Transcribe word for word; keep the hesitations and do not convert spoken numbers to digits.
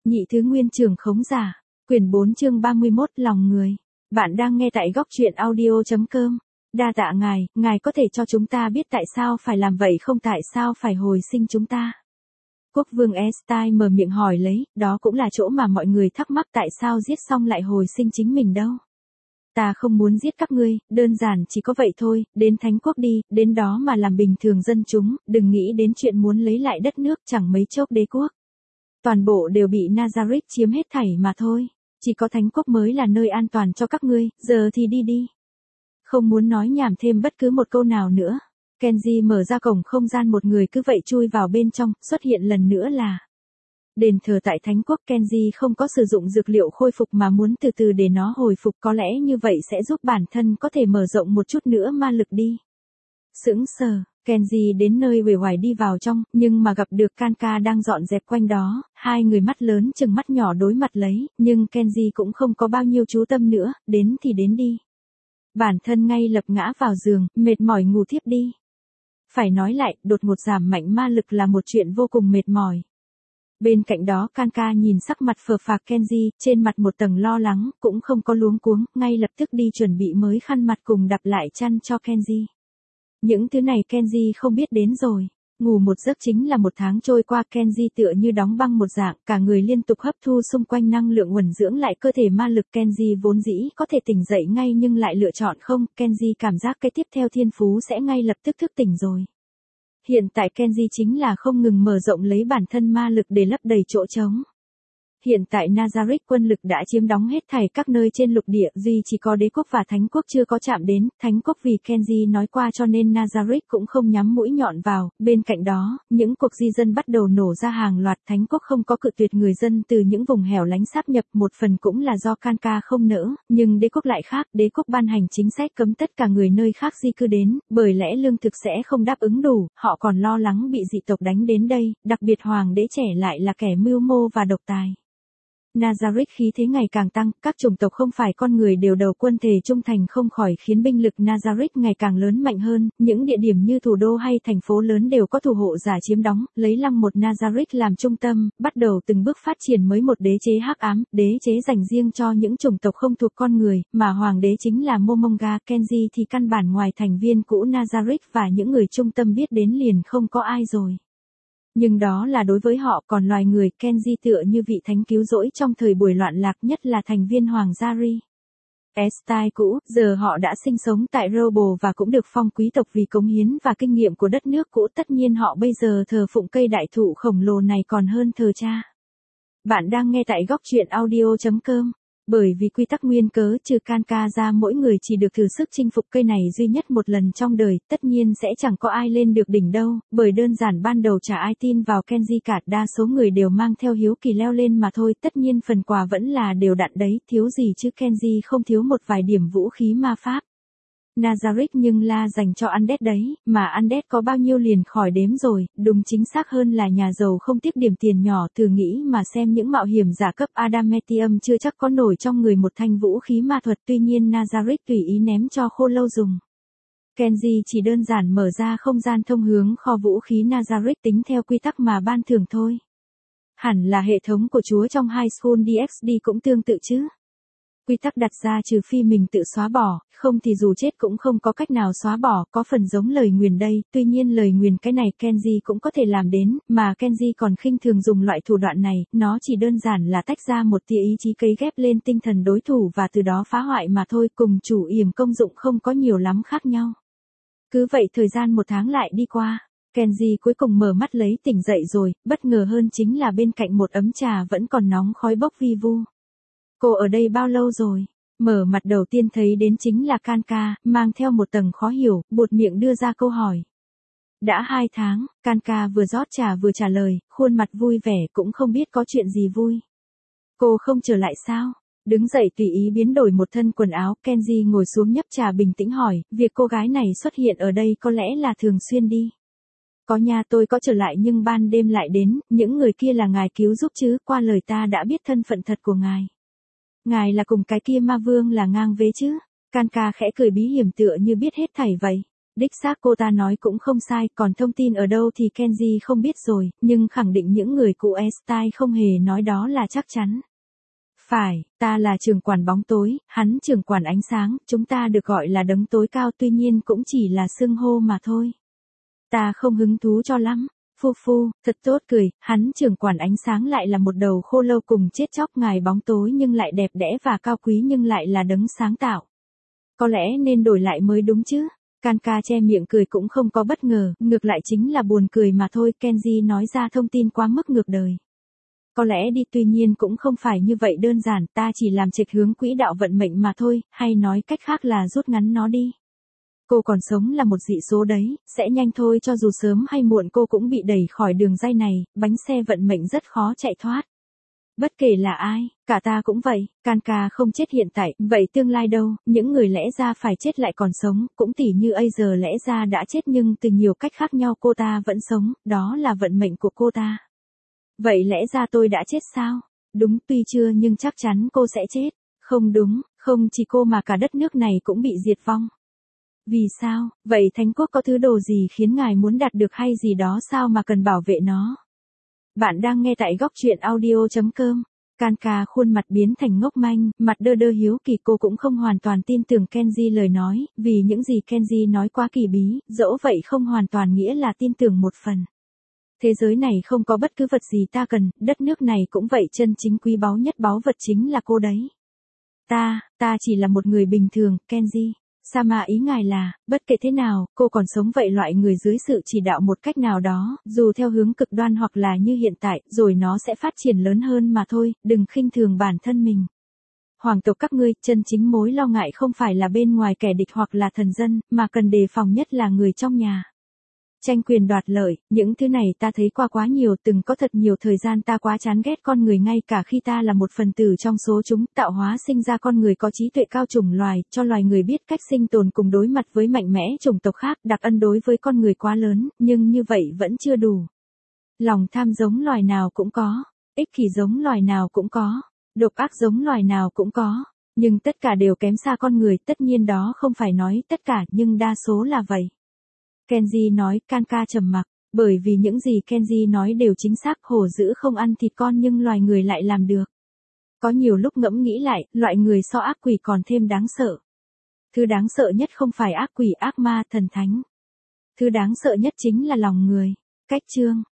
Nhị thứ nguyên trường khống giả. Quyển bốn chương ba mươi mốt lòng người. Bạn đang nghe tại góc truyện audio.com. Đa tạ ngài, ngài có thể cho chúng ta biết tại sao phải làm vậy không, tại sao phải hồi sinh chúng ta. Quốc vương Einstein mở miệng hỏi lấy, đó cũng là chỗ mà mọi người thắc mắc tại sao giết xong lại hồi sinh chính mình đâu. Ta không muốn giết các ngươi, đơn giản chỉ có vậy thôi, đến Thánh Quốc đi, đến đó mà làm bình thường dân chúng, đừng nghĩ đến chuyện muốn lấy lại đất nước, chẳng mấy chốc đế quốc. Toàn bộ đều bị Nazareth chiếm hết thảy mà thôi, chỉ có Thánh Quốc mới là nơi an toàn cho các ngươi, giờ thì đi đi. Không muốn nói nhảm thêm bất cứ một câu nào nữa. Kenji mở ra cổng không gian, một người cứ vậy chui vào bên trong, xuất hiện lần nữa là đền thờ tại Thánh Quốc. Kenji không có sử dụng dược liệu khôi phục mà muốn từ từ để nó hồi phục, có lẽ như vậy sẽ giúp bản thân có thể mở rộng một chút nữa ma lực đi. Sững sờ, Kenji đến nơi uể oải đi vào trong, nhưng mà gặp được Kanka đang dọn dẹp quanh đó, hai người mắt lớn chừng mắt nhỏ đối mặt lấy, nhưng Kenji cũng không có bao nhiêu chú tâm nữa, đến thì đến đi. Bản thân ngay lập ngã vào giường, mệt mỏi ngủ thiếp đi. Phải nói lại, đột ngột giảm mạnh ma lực là một chuyện vô cùng mệt mỏi. Bên cạnh đó Kanka nhìn sắc mặt phờ phạc Kenji, trên mặt một tầng lo lắng, cũng không có luống cuống, ngay lập tức đi chuẩn bị mới khăn mặt cùng đắp lại chăn cho Kenji. Những thứ này Kenji không biết đến rồi. Ngủ một giấc chính là một tháng trôi qua, Kenji tựa như đóng băng một dạng, cả người liên tục hấp thu xung quanh năng lượng uẩn dưỡng lại cơ thể ma lực. Kenji vốn dĩ có thể tỉnh dậy ngay nhưng lại lựa chọn không, Kenji cảm giác cái tiếp theo thiên phú sẽ ngay lập tức thức tỉnh rồi. Hiện tại Kenji chính là không ngừng mở rộng lấy bản thân ma lực để lấp đầy chỗ trống. Hiện tại Nazareth quân lực đã chiếm đóng hết thảy các nơi trên lục địa, duy chỉ có đế quốc và Thánh Quốc chưa có chạm đến. Thánh Quốc vì Kenji nói qua cho nên Nazareth cũng không nhắm mũi nhọn vào. Bên cạnh đó, những cuộc di dân bắt đầu nổ ra hàng loạt. Thánh Quốc không có cự tuyệt người dân từ những vùng hẻo lánh sáp nhập, một phần cũng là do Kanka không nỡ, nhưng đế quốc lại khác. Đế quốc ban hành chính sách cấm tất cả người nơi khác di cư đến, bởi lẽ lương thực sẽ không đáp ứng đủ, họ còn lo lắng bị dị tộc đánh đến đây, đặc biệt hoàng đế trẻ lại là kẻ mưu mô và độc tài. Nazareth khí thế ngày càng tăng, các chủng tộc không phải con người đều đầu quân thể trung thành, không khỏi khiến binh lực Nazareth ngày càng lớn mạnh hơn. Những địa điểm như thủ đô hay thành phố lớn đều có thủ hộ giả chiếm đóng, lấy lăng một Nazareth làm trung tâm, bắt đầu từng bước phát triển mới một đế chế hắc ám, đế chế dành riêng cho những chủng tộc không thuộc con người, mà hoàng đế chính là Momonga. Kenji thì căn bản ngoài thành viên cũ Nazareth và những người trung tâm biết đến liền không có ai rồi. Nhưng đó là đối với họ, còn loài người, Kenji tựa như vị thánh cứu rỗi trong thời buổi loạn lạc, nhất là thành viên hoàng gia Ri. Einstein cũ, giờ họ đã sinh sống tại Robo và cũng được phong quý tộc vì cống hiến và kinh nghiệm của đất nước cũ, tất nhiên họ bây giờ thờ phụng cây đại thụ khổng lồ này còn hơn thờ cha. Bạn đang nghe tại góc truyện audio.com. Bởi vì quy tắc nguyên cớ, trừ Kanka ra mỗi người chỉ được thử sức chinh phục cây này duy nhất một lần trong đời, tất nhiên sẽ chẳng có ai lên được đỉnh đâu, bởi đơn giản ban đầu chả ai tin vào Kenji cả, đa số người đều mang theo hiếu kỳ leo lên mà thôi, tất nhiên phần quà vẫn là đều đặn đấy, thiếu gì chứ, Kenji không thiếu một vài điểm vũ khí ma pháp. Nazareth nhưng là dành cho Undead đấy, mà Undead có bao nhiêu liền khỏi đếm rồi, đúng chính xác hơn là nhà giàu không tiếc điểm tiền nhỏ. Thử nghĩ mà xem, những mạo hiểm giả cấp Adamantium chưa chắc có nổi trong người một thanh vũ khí ma thuật, tuy nhiên Nazareth tùy ý ném cho khô lâu dùng. Kenji chỉ đơn giản mở ra không gian thông hướng kho vũ khí Nazareth tính theo quy tắc mà ban thưởng thôi. Hẳn là hệ thống của chúa trong High School đê ích đê cũng tương tự chứ. Quy tắc đặt ra trừ phi mình tự xóa bỏ, không thì dù chết cũng không có cách nào xóa bỏ, có phần giống lời nguyền đây, tuy nhiên lời nguyền cái này Kenji cũng có thể làm đến, mà Kenji còn khinh thường dùng loại thủ đoạn này, nó chỉ đơn giản là tách ra một tia ý chí cấy ghép lên tinh thần đối thủ và từ đó phá hoại mà thôi, cùng chủ yểm công dụng không có nhiều lắm khác nhau. Cứ vậy thời gian một tháng lại đi qua, Kenji cuối cùng mở mắt lấy tỉnh dậy rồi, bất ngờ hơn chính là bên cạnh một ấm trà vẫn còn nóng khói bốc vi vu. Cô ở đây bao lâu rồi? Mở mặt đầu tiên thấy đến chính là Kanka, mang theo một tầng khó hiểu, buột miệng đưa ra câu hỏi. Đã hai tháng, Kanka vừa rót trà vừa trả lời, khuôn mặt vui vẻ, cũng không biết có chuyện gì vui. Cô không trở lại sao? Đứng dậy tùy ý biến đổi một thân quần áo, Kenji ngồi xuống nhấp trà bình tĩnh hỏi, việc cô gái này xuất hiện ở đây có lẽ là thường xuyên đi. Có nha, tôi có trở lại nhưng ban đêm lại đến, những người kia là ngài cứu giúp chứ, qua lời ta đã biết thân phận thật của ngài. Ngài là cùng cái kia ma vương là ngang vế chứ? Kanka khẽ cười bí hiểm tựa như biết hết thảy vậy. Đích xác cô ta nói cũng không sai, còn thông tin ở đâu thì Kenji không biết rồi, nhưng khẳng định những người cụ E-Style không hề nói đó là chắc chắn. Phải, ta là trưởng quản bóng tối, hắn trưởng quản ánh sáng, chúng ta được gọi là đấng tối cao tuy nhiên cũng chỉ là xưng hô mà thôi. Ta không hứng thú cho lắm. Phu phu, thật tốt cười, hắn trưởng quản ánh sáng lại là một đầu khô lâu cùng chết chóc, ngài bóng tối nhưng lại đẹp đẽ và cao quý nhưng lại là đấng sáng tạo. Có lẽ nên đổi lại mới đúng chứ. Kanka che miệng cười cũng không có bất ngờ, ngược lại chính là buồn cười mà thôi. Kenji nói ra thông tin quá mức ngược đời. Có lẽ đi, tuy nhiên cũng không phải như vậy đơn giản, ta chỉ làm chệch hướng quỹ đạo vận mệnh mà thôi, hay nói cách khác là rút ngắn nó đi. Cô còn sống là một dị số đấy, sẽ nhanh thôi, cho dù sớm hay muộn cô cũng bị đẩy khỏi đường ray này, bánh xe vận mệnh rất khó chạy thoát. Bất kể là ai, cả ta cũng vậy. Kanka không chết hiện tại, vậy tương lai đâu? Những người lẽ ra phải chết lại còn sống, cũng tỉ như A giờ lẽ ra đã chết nhưng từ nhiều cách khác nhau cô ta vẫn sống, đó là vận mệnh của cô ta. Vậy lẽ ra tôi đã chết sao? Đúng, tuy chưa nhưng chắc chắn cô sẽ chết. Không đúng, không chỉ cô mà cả đất nước này cũng bị diệt vong. Vì sao? Vậy Thánh Quốc có thứ đồ gì khiến ngài muốn đạt được hay gì đó sao mà cần bảo vệ nó? Bạn đang nghe tại góc truyện audio chấm com. Kanka khuôn mặt biến thành ngốc manh, mặt đơ đơ hiếu kỳ, cô cũng không hoàn toàn tin tưởng Kenji lời nói, vì những gì Kenji nói quá kỳ bí, dẫu vậy không hoàn toàn nghĩa là tin tưởng một phần. Thế giới này không có bất cứ vật gì ta cần, đất nước này cũng vậy, chân chính quý báu nhất báu vật chính là cô đấy. Ta, ta chỉ là một người bình thường, Kenji. Sama ý ngài là, bất kể thế nào, cô còn sống vậy, loại người dưới sự chỉ đạo một cách nào đó, dù theo hướng cực đoan hoặc là như hiện tại, rồi nó sẽ phát triển lớn hơn mà thôi, đừng khinh thường bản thân mình. Hoàng tộc các ngươi, chân chính mối lo ngại không phải là bên ngoài kẻ địch hoặc là thần dân, mà cần đề phòng nhất là người trong nhà. Tranh quyền đoạt lợi, những thứ này ta thấy qua quá nhiều, từng có thật nhiều thời gian ta quá chán ghét con người ngay cả khi ta là một phần tử trong số chúng, tạo hóa sinh ra con người có trí tuệ cao chủng loài, cho loài người biết cách sinh tồn cùng đối mặt với mạnh mẽ chủng tộc khác, đặc ân đối với con người quá lớn, nhưng như vậy vẫn chưa đủ. Lòng tham giống loài nào cũng có, ích kỷ giống loài nào cũng có, độc ác giống loài nào cũng có, nhưng tất cả đều kém xa con người, tất nhiên đó không phải nói tất cả nhưng đa số là vậy. Kenji nói. Kanka trầm mặc, bởi vì những gì Kenji nói đều chính xác, hổ dữ không ăn thịt con nhưng loài người lại làm được. Có nhiều lúc ngẫm nghĩ lại, loại người so ác quỷ còn thêm đáng sợ. Thứ đáng sợ nhất không phải ác quỷ, ác ma, thần thánh. Thứ đáng sợ nhất chính là lòng người. Cách chương